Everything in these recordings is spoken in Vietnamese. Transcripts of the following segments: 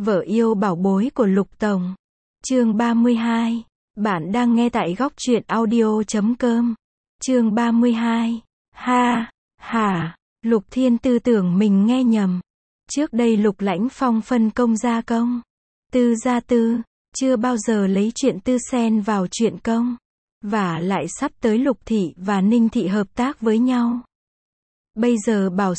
Vợ yêu bảo bối của Lục Tổng. Chương 32. Bạn đang nghe tại góc truyện audio.com. Chương 32. Lục Thiên Tư tưởng mình nghe nhầm. Trước đây Lục Lãnh Phong phân công gia công, tư gia tư, chưa bao giờ lấy chuyện tư xen vào chuyện công. Và lại sắp tới Lục Thị và Ninh Thị hợp tác với nhau. Bây giờ bảo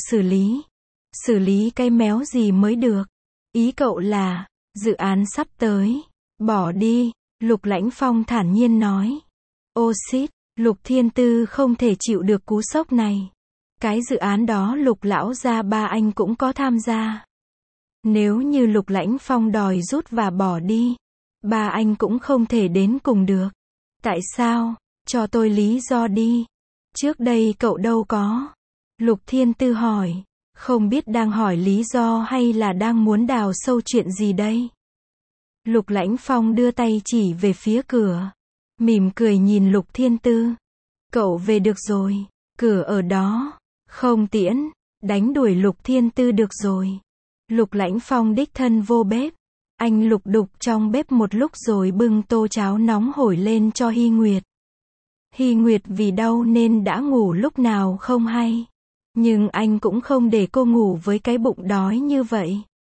xử lý cái méo gì mới được. Ý cậu là, dự án sắp tới, bỏ đi, Lục Lãnh Phong thản nhiên nói. Ô xít, Lục Thiên Tư không thể chịu được cú sốc này. Cái dự án đó Lục lão gia ba anh cũng có tham gia. Nếu như Lục Lãnh Phong đòi rút và bỏ đi, ba anh cũng không thể đến cùng được. Tại sao? Cho tôi lý do đi. Trước đây cậu đâu có. Lục Thiên Tư hỏi. Không biết đang hỏi lý do hay là đang muốn đào sâu chuyện gì đây? Lục Lãnh Phong đưa tay chỉ về phía cửa. Mỉm cười nhìn Lục Thiên Tư. Cậu về được rồi. Cửa ở đó. Không tiễn. Đánh đuổi Lục Thiên Tư được rồi. Lục Lãnh Phong đích thân vô bếp. Anh lục đục trong bếp một lúc rồi bưng tô cháo nóng hổi lên cho Hy Nguyệt. Hy Nguyệt vì đau nên đã ngủ lúc nào không hay. Nhưng anh cũng không để cô ngủ với cái bụng đói như vậy.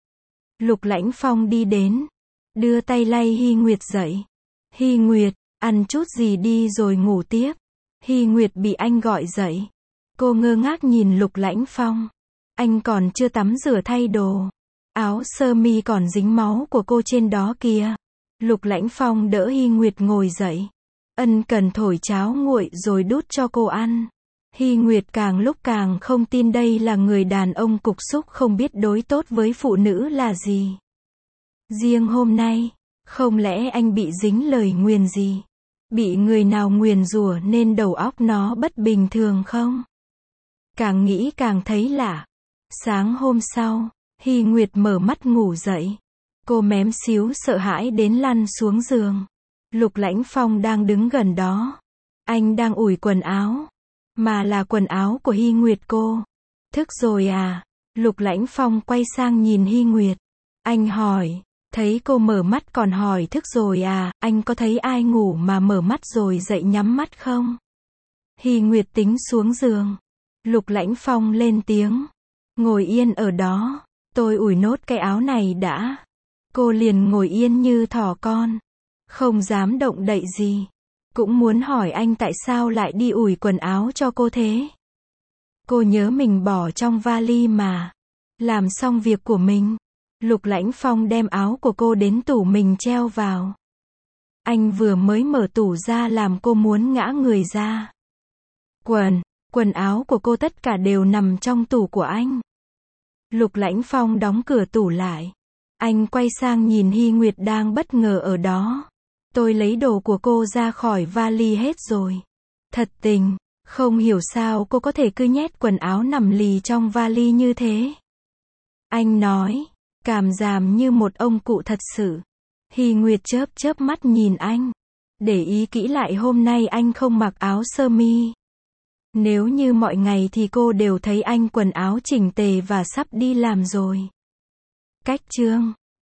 Lục Lãnh Phong đi đến, đưa tay lay Hy Nguyệt dậy. Hy Nguyệt, ăn chút gì đi rồi ngủ tiếp. Hy Nguyệt bị anh gọi dậy. Cô ngơ ngác nhìn Lục Lãnh Phong. Anh còn chưa tắm rửa thay đồ. Áo sơ mi còn dính máu của cô trên đó kìa. Lục Lãnh Phong đỡ Hy Nguyệt ngồi dậy. Ân cần thổi cháo nguội rồi đút cho cô ăn. Hy Nguyệt càng lúc càng không tin đây là người đàn ông cục súc không biết đối tốt với phụ nữ là gì. Riêng hôm nay, không lẽ anh bị dính lời nguyền gì? Bị người nào nguyền rủa nên đầu óc nó bất bình thường không? Càng nghĩ càng thấy lạ. Sáng hôm sau, Hy Nguyệt mở mắt ngủ dậy. Cô mém xíu sợ hãi đến lăn xuống giường. Lục Lãnh Phong đang đứng gần đó. Anh đang ủi quần áo. Mà là quần áo của Hy Nguyệt cô. Thức rồi à? Lục Lãnh Phong quay sang nhìn Hy Nguyệt. Anh hỏi. Thấy cô mở mắt còn hỏi thức rồi à? Anh có thấy ai ngủ mà mở mắt rồi dậy nhắm mắt không? Hy Nguyệt tính xuống giường. Lục Lãnh Phong lên tiếng. Ngồi yên ở đó. Tôi ủi nốt cái áo này đã. Cô liền ngồi yên như thỏ con. Không dám động đậy gì. Cũng muốn hỏi anh tại sao lại đi ủi quần áo cho cô thế. Cô nhớ mình bỏ trong vali mà. Làm xong việc của mình. Lục Lãnh Phong đem áo của cô đến tủ mình treo vào. Anh vừa mới mở tủ ra làm cô muốn ngã người ra. Quần áo của cô tất cả đều nằm trong tủ của anh. Lục Lãnh Phong đóng cửa tủ lại. Anh quay sang nhìn Hy Nguyệt đang bất ngờ ở đó. Tôi lấy đồ của cô ra khỏi vali hết rồi. Thật tình, không hiểu sao cô có thể cứ nhét quần áo nằm lì trong vali như thế. Anh nói, cảm giảm như một ông cụ thật sự. Hy Nguyệt chớp mắt nhìn anh. Để ý kỹ lại hôm nay anh không mặc áo sơ mi. Nếu như mọi ngày thì cô đều thấy anh quần áo chỉnh tề và sắp đi làm rồi. Cách chương